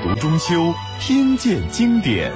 读中秋，听见经典。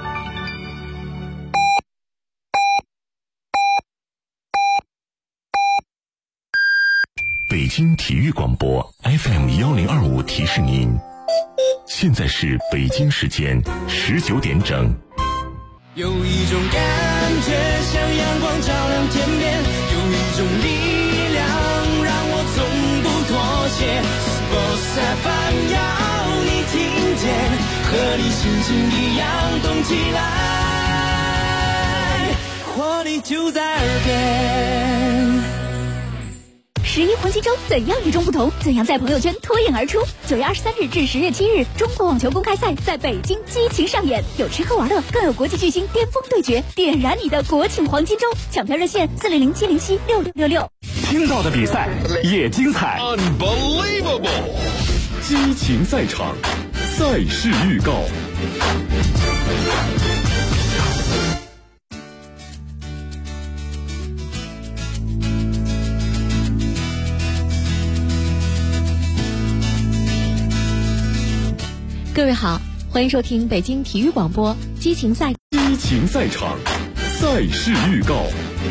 北京体育广播 FM1025提示您，现在是北京时间19点整。 有一种感觉像阳光照亮天边，有一种力量让我从不妥协。Sports FM 要你听见，和你心情一样动起来，活力就在耳边。 11黄金周怎样与众不同？怎样在朋友圈脱颖而出？9月23日至10月7日，中国网球公开赛在北京激情上演，有吃喝玩乐，更有国际巨星巅峰对决，点燃你的国庆黄金周！抢票热线400-707-6666。 听到的比赛也精彩 ，Unbelievable！ 激情赛场，赛事预告。 各位好，欢迎收听北京体育广播激情赛场，赛事预告。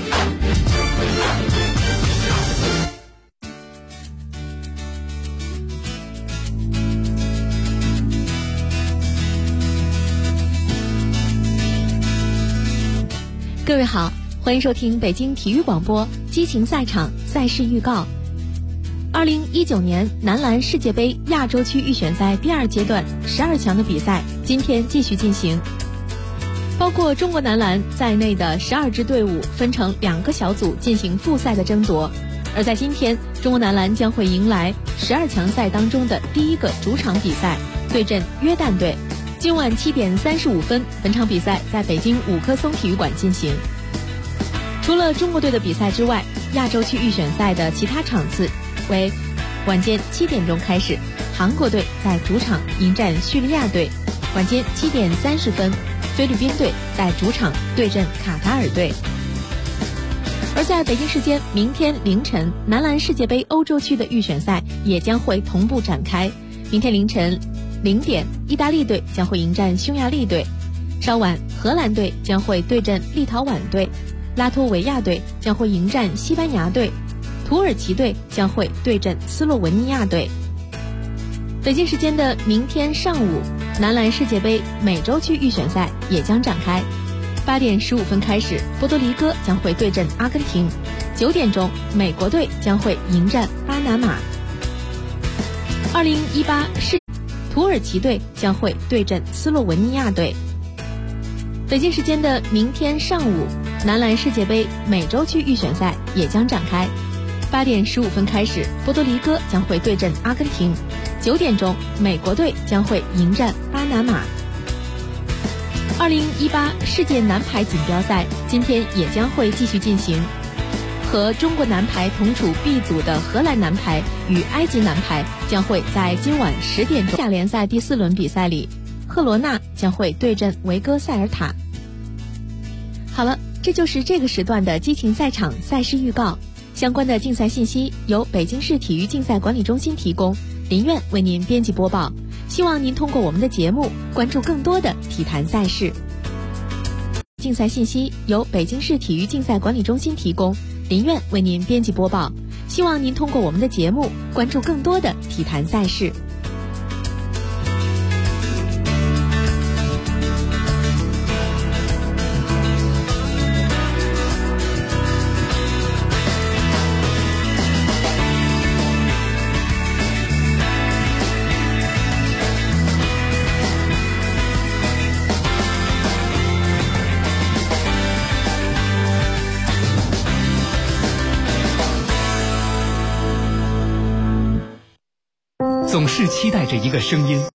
各位好，欢迎收听北京体育广播激情赛场赛事预告。2019年男篮世界杯亚洲区预选赛第2阶段12强的比赛今天继续进行，包括中国男篮在内的12支队伍分成2个小组进行复赛的争夺。而在今天，中国男篮将会迎来12强赛当中的第一个主场比赛，对阵约旦队。今晚7点35分，本场比赛在北京5棵松体育馆进行。除了中国队的比赛之外，亚洲区预选赛的其他场次为晚间7点钟开始，韩国队在主场迎战叙利亚队；晚间7点30分，菲律宾队在主场对阵卡塔尔队。而在北京时间明天凌晨，男篮世界杯欧洲区的预选赛也将会同步展开。明天凌晨0点，意大利队将会迎战匈牙利队；稍晚，荷兰队将会对阵立陶宛队，拉脱维亚队将会迎战西班牙队，土耳其队将会对阵斯洛文尼亚队。北京时间的明天上午，男篮世界杯美洲区预选赛也将展开。8点15分开始，波多黎各将会对阵阿根廷；9点钟，美国队将会迎战巴拿马。2018土耳其队将会对阵斯洛文尼亚队。北京时间的明天上午，男篮世界杯美洲区预选赛也将展开。8点15分开始，波多黎各将会对阵阿根廷；9点钟，美国队将会迎战巴拿马。2018世界男排锦标赛今天也将会继续进行，和中国男排同处 B 组的荷兰男排与埃及男排将会在今晚10点钟。亚联赛第4轮比赛里，赫罗纳将会对阵维戈塞尔塔。好了，这就是这个时段的激情赛场赛事预告。相关的竞赛信息由北京市体育竞赛管理中心提供，林苑为您编辑播报。希望您通过我们的节目关注更多的体坛赛事。竞赛信息由北京市体育竞赛管理中心提供，林苑为您编辑播报。希望您通过我们的节目关注更多的体坛赛事。 总是期待着一个声音，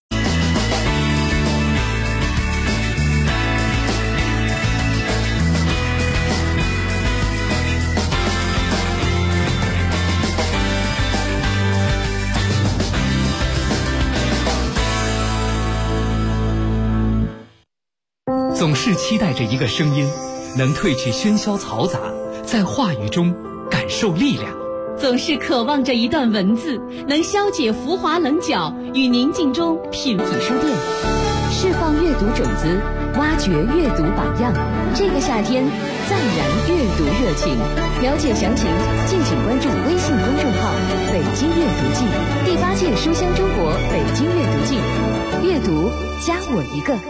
总是期待着一个声音，能褪去喧嚣嘈杂，在话语中感受力量， 总是渴望着一段文字，能消解浮华棱角，与宁静中品品书店，释放阅读种子，挖掘阅读榜样。这个夏天再燃阅读热情。了解详情，敬请关注微信公众号“北京阅读季”，第8届书香中国北京阅读季，阅读加我一个。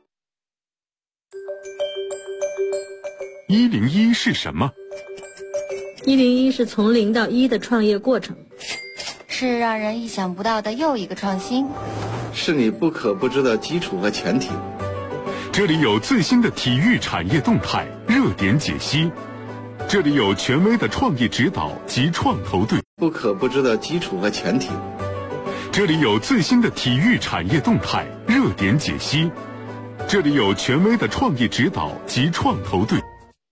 101是什么 ？101是从0到1的创业过程， 是让人意想不到的又一个创新， 是你不可不知的基础和前提。 这里有最新的体育产业动态热点解析，这里有权威的创业指导及创投队， 不可不知的基础和前提。 这里有最新的体育产业动态热点解析，这里有权威的创业指导及创投队。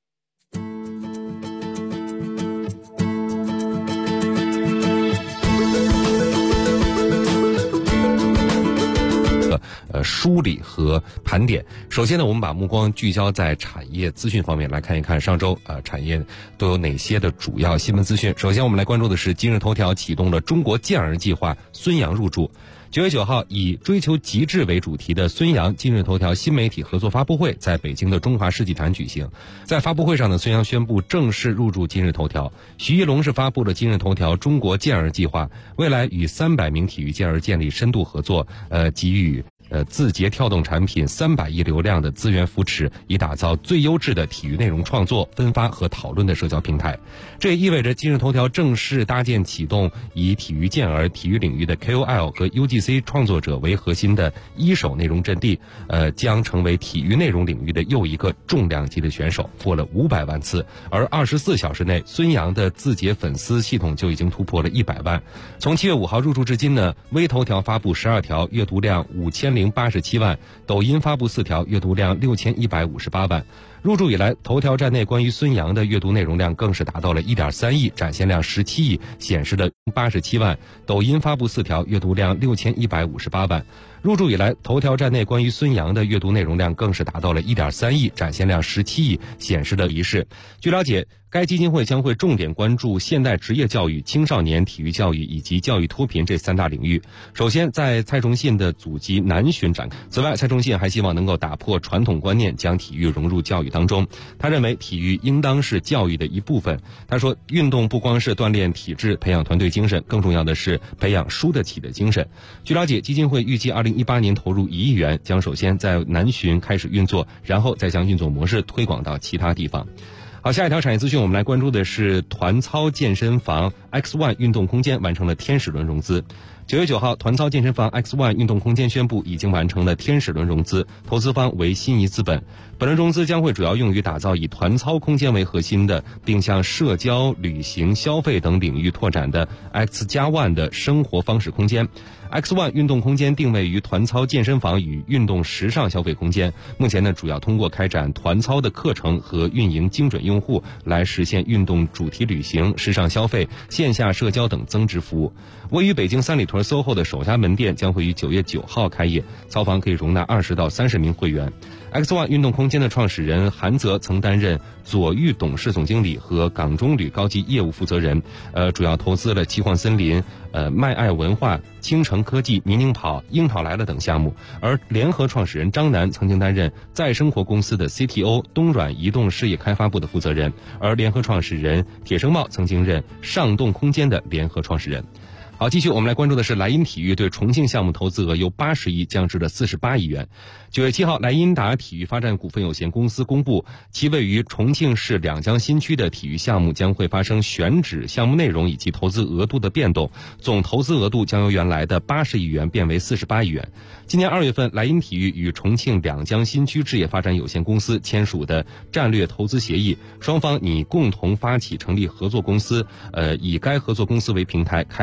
梳理和盘点。首先呢，我们把目光聚焦在产业资讯方面，来看一看上周产业都有哪些的主要新闻资讯。首先我们来关注的是今日头条启动了中国健儿计划，孙杨入驻。9月9号，以追求极致为主题的孙杨今日头条新媒体合作发布会在北京的中华世纪坛举行。在发布会上呢，孙杨宣布正式入驻今日头条。徐一龙是发布了今日头条中国健儿计划，未来与300名体育健儿建立深度合作，给予字节跳动产品300亿流量的资源扶持，以打造最优质的体育内容创作、分发和讨论的社交平台。这也意味着今日头条正式搭建启动以体育健儿、体育领域的 KOL 和 UGC 创作者为核心的一手内容阵地，将成为体育内容领域的又一个重量级的选手，播了500万次。而24小时内，孙杨的字节粉丝系统就已经突破了100万。从7月5号入驻至今呢，微头条发布12条，阅读量5087万，抖音发布4条，阅读量6158万。入驻以来，头条站内关于孙杨的阅读内容量更是达到了1.3亿，展现量17亿，显示的87万。抖音发布4条，阅读量6158万。入驻以来，头条站内关于孙杨的阅读内容量更是达到了1.3亿，展现量17亿，显示的仪式。据了解，该基金会将会重点关注现代职业教育、青少年体育教育以及教育脱贫这3大领域。首先，在蔡崇信的祖籍南巡展开。此外，蔡崇信还希望能够打破传统观念，将体育融入教育当中。他认为体育应当是教育的一部分。他说，运动不光是锻炼体质、培养团队精神，更重要的是培养输得起的精神。据了解，基金会预计2018年投入1亿元，将首先在南巡开始运作，然后再将运作模式推广到其他地方。好，下一条产业资讯，我们来关注的是团操健身房 X1 运动空间完成了天使轮融资。9月9号，团操健身房 X1 运动空间宣布已经完成了天使轮融资，投资方为新怡资本。本轮融资将会主要用于打造以团操空间为核心的，并向社交、旅行、消费等领域拓展的 X+1 的生活方式空间。X1 运动空间定位于团操健身房与运动时尚消费空间，目前呢主要通过开展团操的课程和运营精准用户，来实现运动主题旅行、时尚消费、线下社交等增值服务。位于北京三里屯 SOHO 的首家门店将会于9月9号开业，操房可以容纳20到30名会员。X1 运动空间的创始人韩泽曾担任左玉董事总经理和港中旅高级业务负责人，主要投资了七矿森林、迈爱文化、青城科技、民宁跑、樱桃来了等项目。而联合创始人张楠曾经担任再生活公司的 CTO、东软移动事业开发部的负责人，而联合创始人铁生茂曾经任上动空间的联合创始人。好，继续我们来关注的是莱茵体育对重庆项目投资额由80亿降至了48亿元。9月7号，莱茵达体育发展股份有限公司公布，其位于重庆市两江新区的体育项目将会发生选址、项目内容以及投资额度的变动，总投资额度将由原来的80亿元变为48亿元。今年2月份，莱茵体育与重庆两江新区置业发展有限公司签署的战略投资协议，双方拟共同发起成立合作公司，以该合作公司为平台，开发建设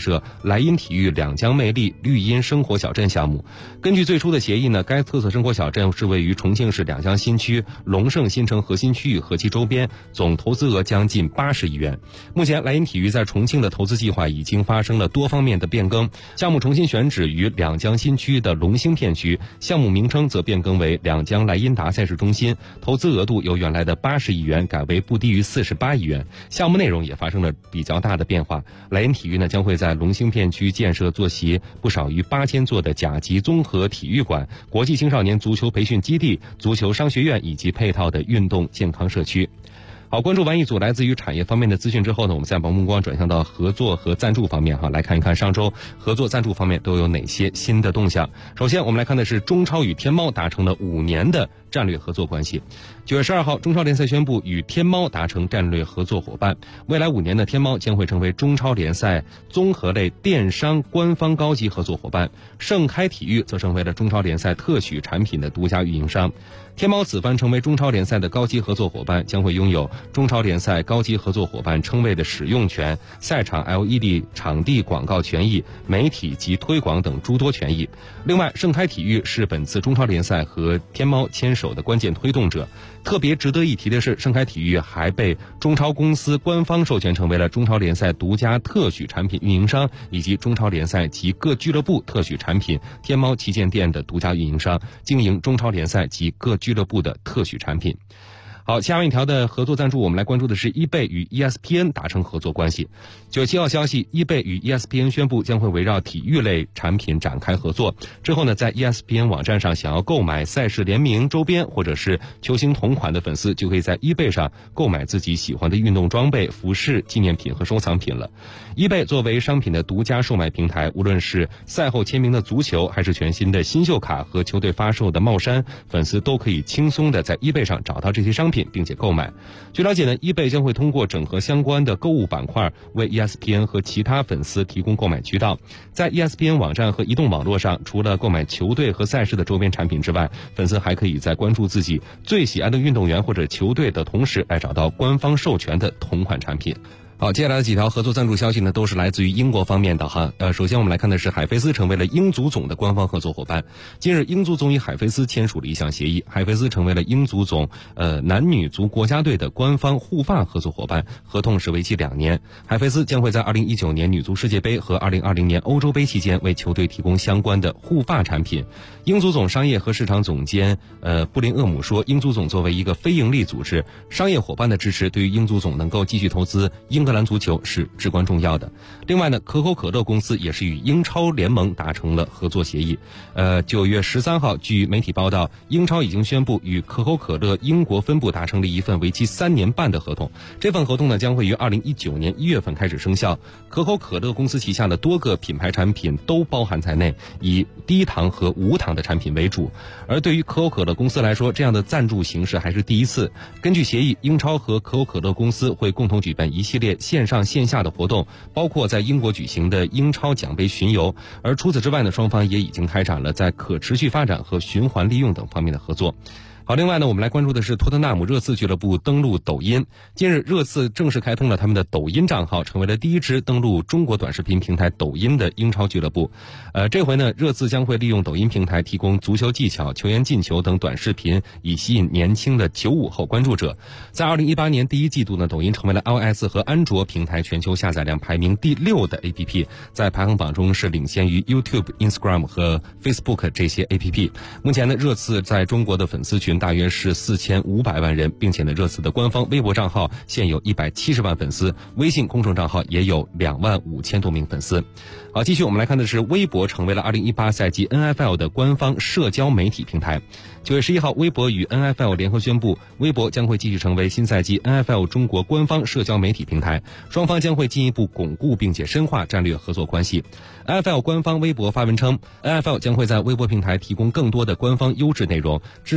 设莱茵体育两江魅力绿荫生活小镇项目。根据最初的协议呢，该特色生活小镇是位于重庆市两江新区龙盛新城核心区域和其周边，总投资额将近80亿元。目前莱茵体育在重庆的投资计划已经发生了多方面的变更，项目重新选址于两江新区的龙兴片区，项目名称则变更为两江莱茵达赛事中心，投资额度由原来的80亿元改为不低于48亿元。项目内容也发生了比较大的变化，莱茵体育呢将会在龙兴片区建设坐席不少于8000座的甲级综合体育馆、国际青少年足球培训基地、足球商学院以及配套的运动健康社区。好，关注完一组来自于产业方面的资讯之后呢，我们再把目光转向到合作和赞助方面来看一看上周合作赞助方面都有哪些新的动向。首先我们来看的是中超与天猫达成了5年的战略合作关系。9月12号，中超联赛宣布与天猫达成战略合作伙伴，未来5年的天猫将会成为中超联赛综合类电商官方高级合作伙伴，盛开体育则成为了中超联赛特许产品的独家运营商。天猫此番成为中超联赛的高级合作伙伴，将会拥有中超联赛高级合作伙伴称谓的使用权、赛场 LED 场地广告权益、媒体及推广等诸多权益。另外，盛开体育是本次中超联赛和天猫牵手的关键推动者。特别值得一提的是，盛开体育还被中超公司官方授权成为了中超联赛独家特许产品运营商，以及中超联赛及各俱乐部特许产品天猫旗舰店的独家运营商，经营中超联赛及各俱乐部的特许产品。好，下面一条的合作赞助，我们来关注的是 eBay 与 ESPN 达成合作关系。9月7号消息 ，eBay 与 ESPN 宣布将会围绕体育类产品展开合作。之后呢，在 ESPN 网站上想要购买赛事联名周边或者是球星同款的粉丝，就可以在 eBay 上购买自己喜欢的运动装备、服饰、纪念品和收藏品了。eBay 作为商品的独家售卖平台，无论是赛后签名的足球，还是全新的新秀卡和球队发售的帽衫，粉丝都可以轻松的在 eBay 上找到这些商品并且购买。据了解呢， eBay 将会通过整合相关的购物板块，为 ESPN 和其他粉丝提供购买渠道。在 ESPN 网站和移动网络上，除了购买球队和赛事的周边产品之外，粉丝还可以在关注自己最喜爱的运动员或者球队的同时，来找到官方授权的同款产品。好，接下来的几条合作赞助消息呢，都是来自于英国方面的哈。首先我们来看的是海飞丝成为了英足总的官方合作伙伴。今日，英足总与海飞丝签署了一项协议，海飞丝成为了英足总男女足国家队的官方护发合作伙伴，合同是为期2年。海飞丝将会在2019年女足世界杯和2020年欧洲杯期间为球队提供相关的护发产品。英足总商业和市场总监布林厄姆说，英足总作为一个非营利组织，商业伙伴的支持对于英足总能够继续投资英格兰足球是至关重要的。另外呢，可口可乐公司也是与英超联盟达成了合作协议。9月13号，据媒体报道，英超已经宣布与可口可乐英国分部达成了一份为期3年半的合同。这份合同呢，将会于2019年1月份开始生效。可口可乐公司旗下的多个品牌产品都包含在内，以低糖和无糖的产品为主。而对于可口可乐公司来说，这样的赞助形式还是第一次。根据协议，英超和可口可乐公司会共同举办一系列线上线下的活动，包括在英国举行的英超奖杯巡游。而除此之外呢，双方也已经开展了在可持续发展和循环利用等方面的合作。好，另外呢，我们来关注的是托特纳姆热刺俱乐部登陆抖音。近日，热刺正式开通了他们的抖音账号，成为了第一支登陆中国短视频平台抖音的英超俱乐部。这回呢，热刺将会利用抖音平台提供足球技巧、球员进球等短视频，以吸引年轻的95后关注者。在2018年第一季度呢，抖音成为了 iOS 和安卓平台全球下载量排名第6的 APP， 在排行榜中是领先于 YouTube、Instagram 和 Facebook 这些 APP。目前呢，热刺在中国的粉丝群大约是4500万人，并且呢，热刺的官方微博账号现有170万粉丝，微信公众账号也有25000多名粉丝。好，继续我们来看的是，微博成为了2018赛季 NFL 的官方社交媒体平台。9月11号，微博与 NFL 联合宣布，微博将会继续成为新赛季 NFL 中国官方社交媒体平台，双方将会进一步巩固并且深化战略合作关系。NFL 官方微博发文称， NFL 将会在微博平台提供更多的官方优质内容，制作成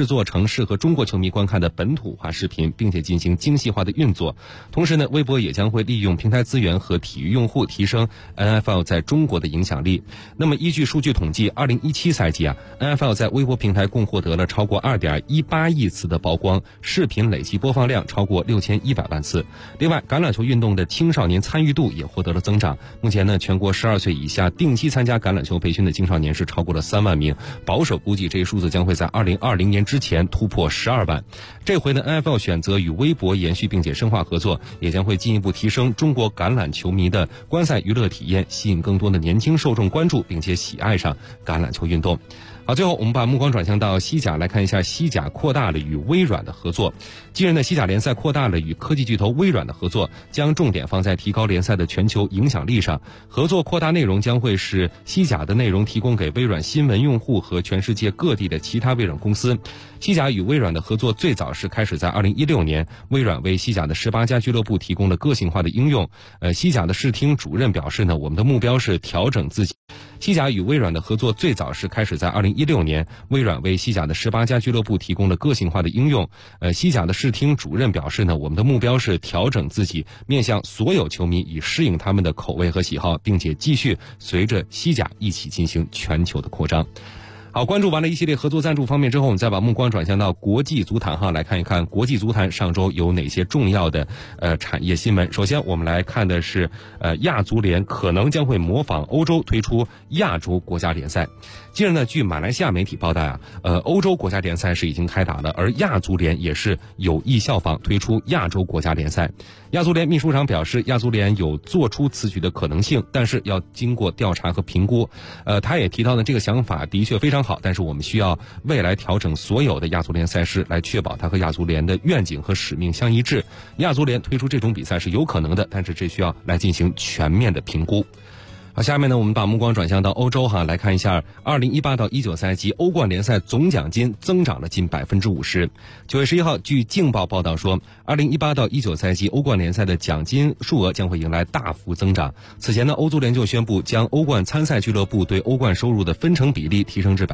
适合中国球迷观看的本土化视频，并且进行精细化的运作。同时呢，微博也将会利用平台资源和体育用户，提升 NFL 在中国的影响力。那么依据数据统计，2017赛季NFL 在微博平台共获得了超过 2.18 亿次的曝光，视频累计播放量超过6100万次。另外，橄榄球运动的青少年参与度也获得了增长。目前呢，全国12岁以下定期参加橄榄球培训的青少年是超过了3万名，保守估计这一数字将会在2020年之前突破12万。这回呢 NFL 选择与微博延续并且深化合作，也将会进一步提升中国橄榄球迷的观赛娱乐体验，吸引更多的年轻受众关注并且喜爱上橄榄球运动。好，最后我们把目光转向到西甲，来看一下西甲扩大了与微软的合作。近日呢，西甲联赛扩大了与科技巨头微软的合作，将重点放在提高联赛的全球影响力上。合作扩大内容将会是西甲的内容提供给微软新闻用户和全世界各地的其他微软公司。西甲与微软的合作最早是开始在2016年，微软为西甲的18家俱乐部提供了个性化的应用。西甲的视听主任表示呢，我们的目标是调整自己。西甲与微软的合作最早是开始在2016年，微软为西甲的18家俱乐部提供了个性化的应用。西甲的视听主任表示呢，我们的目标是调整自己，面向所有球迷，以适应他们的口味和喜好，并且继续随着西甲一起进行全球的扩张。好，关注完了一系列合作赞助方面之后，我们再把目光转向到国际足坛来看一看国际足坛上周有哪些重要的产业新闻。首先我们来看的是亚足联可能将会模仿欧洲推出亚洲国家联赛。近日呢，据马来西亚媒体报道欧洲国家联赛是已经开打了，而亚足联也是有意效仿推出亚洲国家联赛。亚足联秘书长表示，亚足联有做出此举的可能性，但是要经过调查和评估。他也提到呢，这个想法的确非常好，但是我们需要未来调整所有的亚足联赛事，来确保它和亚足联的愿景和使命相一致。亚足联推出这种比赛是有可能的，但是这需要来进行全面的评估。好，下面呢，我们把目光转向到欧洲来看一下2018到19赛季欧冠联赛总奖金增长了近 50%。9月11号，据镜报报道说，2018到19赛季欧冠联赛的奖金数额将会迎来大幅增长。此前呢，欧足联就宣布将欧冠参赛俱乐部对欧冠收入的分成比例提升至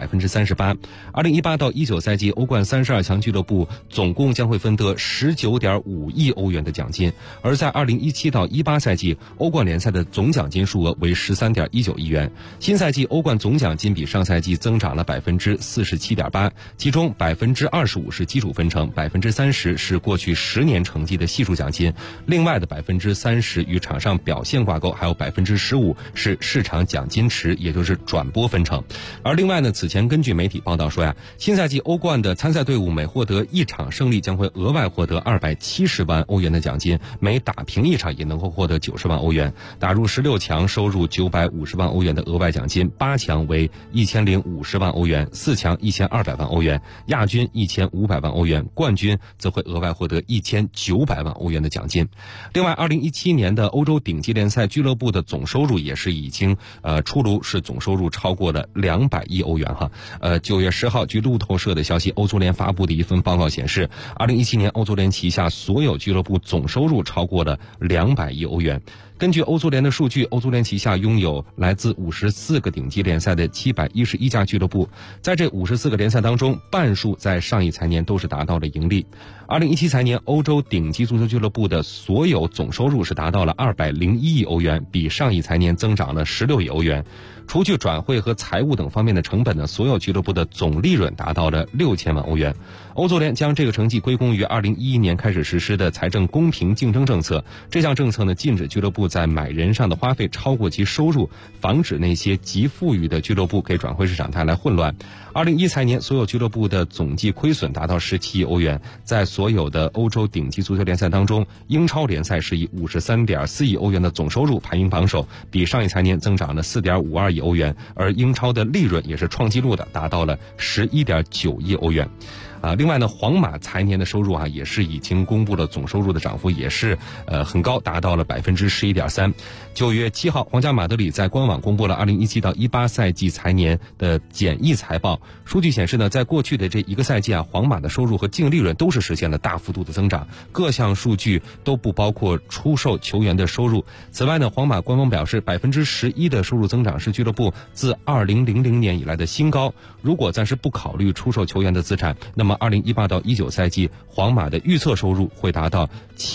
38%。2018到19赛季欧冠32强俱乐部总共将会分得 19.5 亿欧元的奖金，而在2017到18赛季欧冠联赛的总奖金数额为13.19亿元。新赛季欧冠总奖金比上赛季增长了 47.8%， 其中 25% 是基础分成， 30% 是过去10年成绩的系数奖金，另外的 30% 与场上表现挂钩，还有 15% 是市场奖金池，也就是转播分成。而另外呢，此前根据媒体报道说新赛季欧冠的参赛队伍每获得1场胜利将会额外获得270万欧元的奖金，每打平1场也能够获得90万欧元，打入16强收入950万欧元的额外奖金，8强为1050万欧元，4强1200万欧元，亚军1500万欧元，冠军则会额外获得1900万欧元的奖金。另外2017年的欧洲顶级联赛俱乐部的总收入也是已经出炉，是总收入超过了200亿欧元9月10号，据路透社的消息，欧足联发布的一份报告显示，2017年欧足联旗下所有俱乐部总收入超过了200亿欧元。根据欧足联的数据，欧足联旗下拥有来自54个顶级联赛的711家俱乐部，在这54个联赛当中，半数在上一财年都是达到了盈利。2017财年，欧洲顶级足球俱乐部的所有总收入是达到了201亿欧元，比上一财年增长了16亿欧元。除去转会和财务等方面的成本呢，所有俱乐部的总利润达到了6000万欧元。欧足联将这个成绩归功于2011年开始实施的财政公平竞争政策。这项政策呢，禁止俱乐部在买人上的花费超过其收入，防止那些极富裕的俱乐部给转会市场带来混乱。2011财年，所有俱乐部的总计亏损达到17亿欧元。在所有的欧洲顶级足球联赛当中，英超联赛是以53.4亿欧元的总收入排名榜首，比上一财年增长了4.52亿欧元，而英超的利润也是创纪录的，达到了11.9亿欧元。另外呢，皇马财年的收入也是已经公布了总收入的涨幅也是很高，达到了 11.3%。9月7号，皇家马德里在官网公布了2017到18赛季财年的简易财报。数据显示呢，在过去的这一个赛季皇马的收入和净利润都是实现了大幅度的增长，各项数据都不包括出售球员的收入。此外呢，皇马官方表示 11% 的收入增长是俱乐部自2000年以来的新高。 如果暂时不考虑出售球员的资产，那么2018到19赛季皇马的预测收入会达到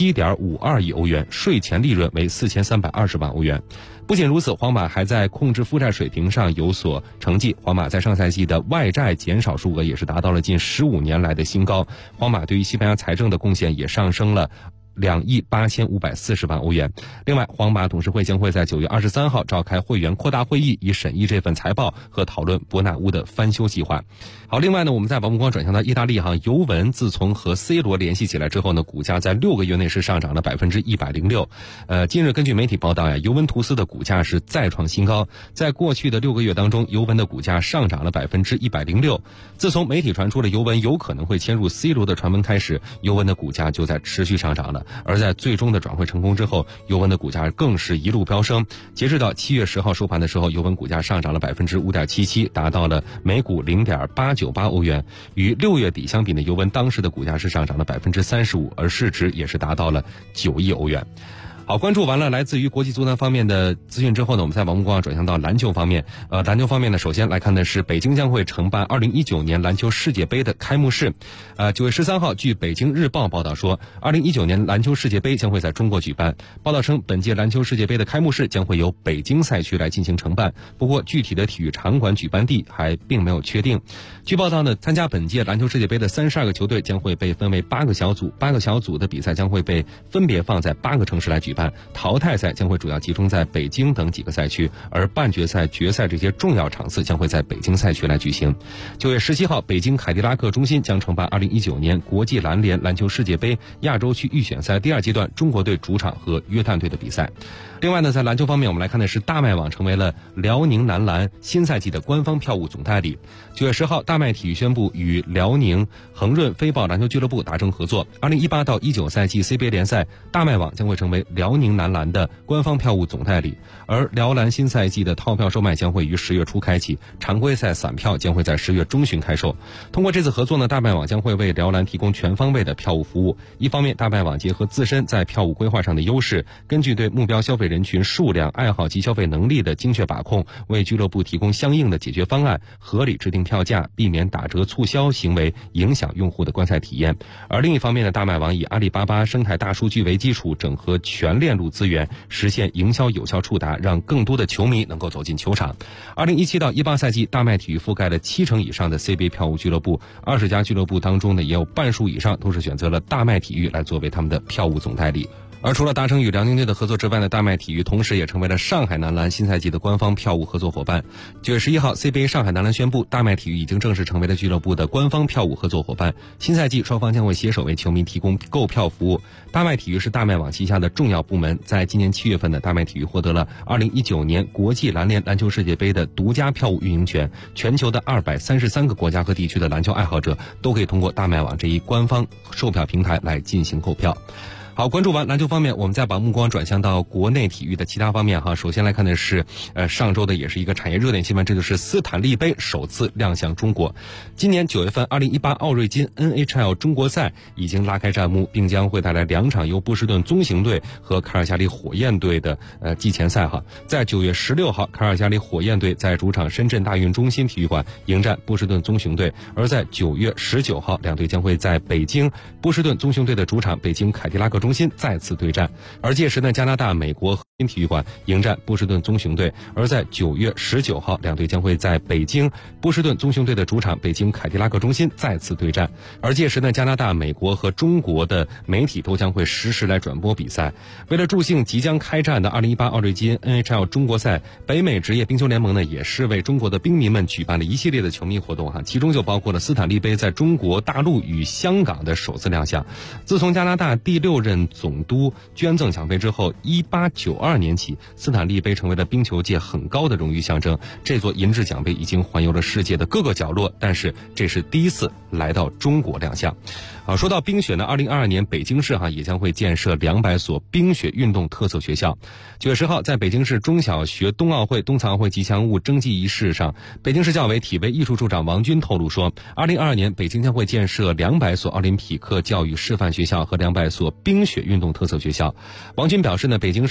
7.52亿欧元，税前利润为4320万欧元。不仅如此，皇马还在控制负债水平上有所成绩。皇马在上赛季的外债减少数额也是达到了近15年来的新高。皇马对于西班牙财政的贡献也上升了2亿8540万欧元。另外，皇马董事会将会在9月23号召开会员扩大会议，以审议这份财报和讨论伯纳乌的翻修计划。好，另外呢，我们再把目光转向到意大利尤文自从和 C 罗联系起来之后呢，股价在6个月内是上涨了106%。近日根据媒体报道尤文图斯的股价是再创新高，在过去的6个月当中，尤文的股价上涨了106%。自从媒体传出了尤文有可能会迁入 C 罗的传闻开始，尤文的股价就在持续上涨了。而在最终的转会成功之后，尤文的股价更是一路飙升。截至到7月10号收盘的时候，尤文股价上涨了5.77%，达到了每股0.898欧元。与6月底相比呢，尤文当时的股价是上涨了35%，而市值也是达到了9亿欧元。好，关注完了来自于国际足坛方面的资讯之后呢，我们再把目光转向到篮球方面。篮球方面呢，首先来看的是北京将会承办2019年篮球世界杯的开幕式。9月13号，据北京日报报道说，2019年篮球世界杯将会在中国举办。报道称，本届篮球世界杯的开幕式将会由北京赛区来进行承办，不过具体的体育场馆举办地还并没有确定。据报道呢，参加本届篮球世界杯的32个球队将会被分为8个小组，8个小组的比赛将会被分别放在8个城市来举办。淘汰赛将会主要集中在北京等几个赛区，而半决赛、决赛这些重要场次将会在北京赛区来举行。9月17号，北京凯迪拉克中心将承办2019年国际篮联篮球世界杯亚洲区预选赛第2阶段中国队主场和约旦队的比赛。另外呢，在篮球方面，我们来看的是大麦网成为了辽宁男篮新赛季的官方票务总代理。9月10号，大麦体育宣布与辽宁恒润飞豹篮球俱乐部达成合作。2018到19赛季 CBA 联赛，大麦网将会成为辽宁男篮的官方票务总代理，而辽篮新赛季的套票售卖将会于10月初开启，常规赛散票将会在10月中旬开售。通过这次合作呢，大麦网将会为辽篮提供全方位的票务服务。一方面，大麦网结合自身在票务规划上的优势，根据对目标消费人群数量、爱好及消费能力的精确把控，为俱乐部提供相应的解决方案，合理制定票价，避免打折促销行为影响用户的观赛体验。而另一方面呢，大麦网以阿里巴巴生态大数据为基础，整合全链路资源，实现营销有效触达，让更多的球迷能够走进球场。2017到18赛季，大麦体育覆盖了70%以上的 CBA 票务俱乐部，20家俱乐部当中呢，也有半数以上都是选择了大麦体育来作为他们的票务总代理。而除了达成与辽宁队的合作之外呢，大麦体育同时也成为了上海男篮新赛季的官方票务合作伙伴。9月11号 CBA 上海男篮宣布，大麦体育已经正式成为了俱乐部的官方票务合作伙伴。新赛季双方将会携手为球迷提供购票服务。大麦体育是大麦网旗下的重要部门，在今年7月份的大麦体育获得了2019年国际篮联篮球世界杯的独家票务运营权，全球的233个国家和地区的篮球爱好者都可以通过大麦网这一官方售票平台来进行购票。好，关注完篮球方面，我们再把目光转向到国内体育的其他方面哈。首先来看的是，上周的也是一个产业热点新闻，这就是斯坦利杯首次亮相中国。今年9月份，2018奥瑞金 NHL 中国赛已经拉开战幕，并将会带来2场由波士顿棕熊队和卡尔加里火焰队的季前赛哈。在9月16号，卡尔加里火焰队在主场深圳大运中心体育馆迎战波士顿棕熊队，而在9月19号，两队将会在北京波士顿棕熊队的主场北京凯迪拉克中心再次对战。而届时呢，加拿大、美国和平体育馆迎战波士顿棕熊队，而在9月19号，两队将会在北京波士顿棕熊队的主场北京凯迪拉克中心再次对战。而届时呢，加拿大、美国和中国的媒体都将会实时来转播比赛。为了助兴即将开战的2018奥瑞金 NHL 中国赛，北美职业冰球联盟呢也是为中国的冰迷们举办了一系列的球迷活动哈，其中就包括了斯坦利杯在中国大陆与香港的首次亮相。自从加拿大第6任总督捐赠奖杯之后，1892年起，斯坦利杯成为了冰球界很高的荣誉象征。这座银质奖杯已经环游了世界的各个角落，但是这是第一次来到中国亮相。说到冰雪呢，2022年北京市也将会建设200所冰雪运动特色学校。9月10号，在北京市中小学冬奥会、冬残奥会吉祥物征集仪式上，北京市教委体委艺术处长王军透露说，2022年北京将会建设200所奥林匹克教育示范学校和200所冰雪运动特色学校。王军表示呢，北京市在2018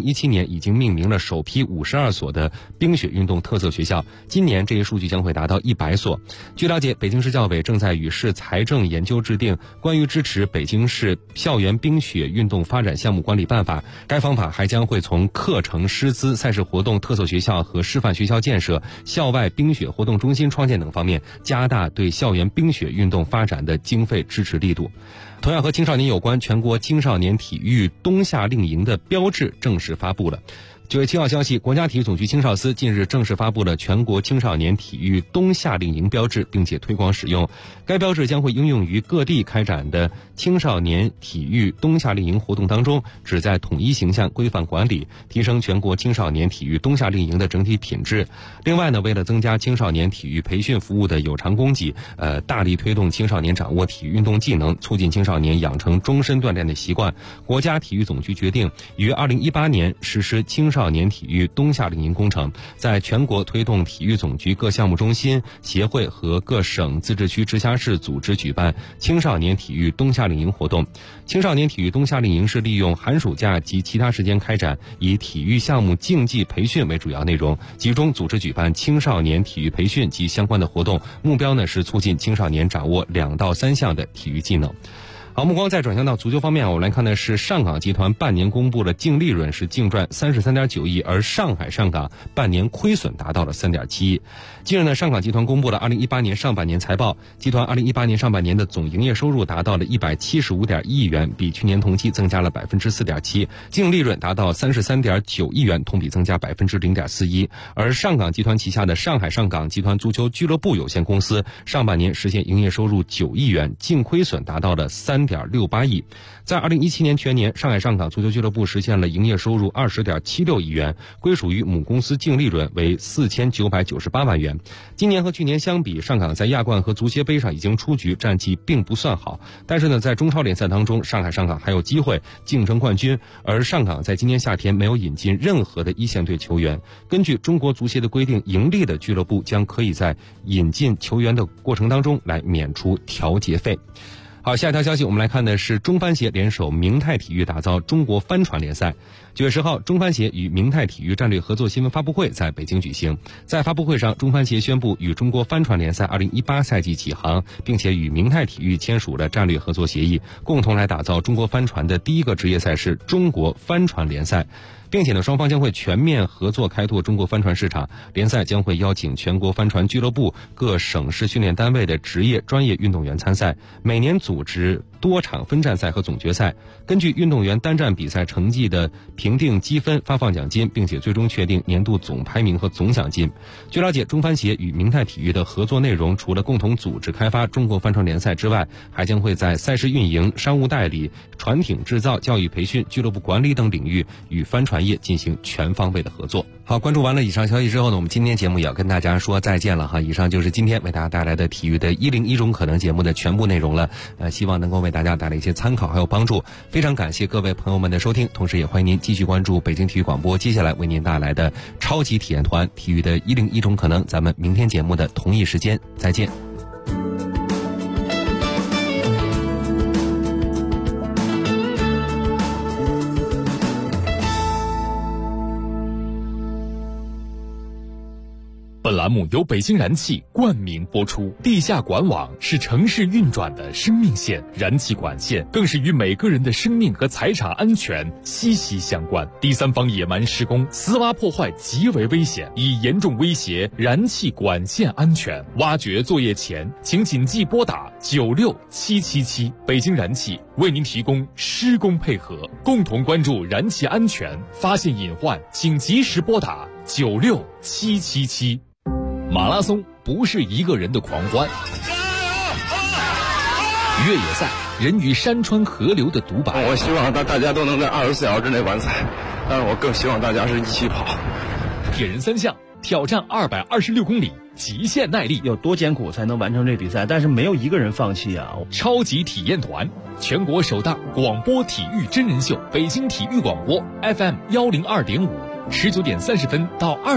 2017年已经命名了首批52所的冰雪运动特色学校，今年这一数据将会达到100所。据了解，北京市教委正在与市财政研究制定关于支持北京市校园冰雪运动发展项目管理办法，该方法还将会从课程师资、赛事活动、特色学校和示范学校建设、校外冰雪活动中心创建等方面加大对校园冰雪运动发展的经费支持力度。同样和青少年有关，全国青少年体育冬夏令营的标志正式发布了。9月7号消息，国家体育总局青少司近日正式发布了全国青少年体育冬夏令营标志，并且推广使用。该标志将会应用于各地开展的青少年体育冬夏令营活动当中，旨在统一形象、规范管理，提升全国青少年体育冬夏令营的整体品质。另外呢，为了增加青少年体育培训服务的有偿供给，大力推动青少年掌握体育运动技能，促进青少年养成终身锻炼的习惯，国家体育总局决定于2018年实施青少年体育冬夏令营工程，在全国推动体育总局各项目中心、协会和各省、自治区、直辖市组织举办青少年体育冬夏令营活动。青少年体育冬夏令营是利用寒暑假及其他时间开展，以体育项目竞技培训为主要内容，集中组织举办青少年体育培训及相关的活动，目标呢是促进青少年掌握2到3项的体育技能。好，目光再转向到足球方面，我们来看的是上港集团半年公布了净利润是净赚33.9亿，而上港半年亏损达到了3.7亿。近日呢，上港集团公布了2018年上半年财报，集团2018年上半年的总营业收入达到了175.1亿元，比去年同期增加了4.7%，净利润达到33.9亿元，同比增加0.41%。而上港集团旗下的上港集团足球俱乐部有限公司上半年实现营业收入9亿元，净亏损达到了3.68亿。在2017年全年，上港足球俱乐部实现了营业收入20.76亿元，归属于母公司净利润为4998万元。今年和去年相比，上港在亚冠和足协杯上已经出局，战绩并不算好。但是呢，在中超联赛当中，上港还有机会竞争冠军。而上港在今年夏天没有引进任何的一线队球员。根据中国足协的规定，盈利的俱乐部将可以在引进球员的过程当中来免除调节费。好，下一条消息我们来看的是中帆协联手明泰体育打造中国帆船联赛。9月10号，中帆协与明泰体育战略合作新闻发布会在北京举行。在发布会上，中帆协宣布与中国帆船联赛2018赛季起航，并且与明泰体育签署了战略合作协议，共同来打造中国帆船的第一个职业赛事中国帆船联赛。并且呢，双方将会全面合作开拓中国帆船市场。联赛将会邀请全国帆船俱乐部、各省市训练单位的职业专业运动员参赛，每年组织多场分站赛和总决赛，根据运动员单站比赛成绩的评定积分，发放奖金，并且最终确定年度总排名和总奖金。据了解，中帆协与明泰体育的合作内容，除了共同组织开发中国帆船联赛之外，还将会在赛事运营、商务代理、船艇制造、教育培训、俱乐部管理等领域与帆船业进行全方位的合作。好，关注完了以上消息之后呢，我们今天节目也要跟大家说再见了哈。以上就是今天为大家带来的体育的101种可能节目的全部内容了。希望能够为大家带来一些参考还有帮助。非常感谢各位朋友们的收听，同时也欢迎您继续关注北京体育广播接下来为您带来的超级体验团体育的101种可能。咱们明天节目的同一时间再见。 本栏目由北京燃气冠名播出。地下管网是城市运转的生命线，燃气管线更是与每个人的生命和财产安全息息相关。第三方野蛮施工、私挖破坏极为危险，已严重威胁燃气管线安全。挖掘作业前，请谨记拨打96777。北京燃气为您提供施工配合，共同关注燃气安全，发现隐患请及时拨打96777。马拉松不是一个人的狂欢，越野赛人与山川河流的独白。 我希望大家都能在24小时之内完赛，但是我更希望大家是一起跑。 铁人3项挑战226公里，极限耐力， 有多艰苦才能完成这比赛？但是没有一个人放弃啊！ 超级体验团，全国首档广播体育真人秀，北京体育广播 FM102.5，19点30分到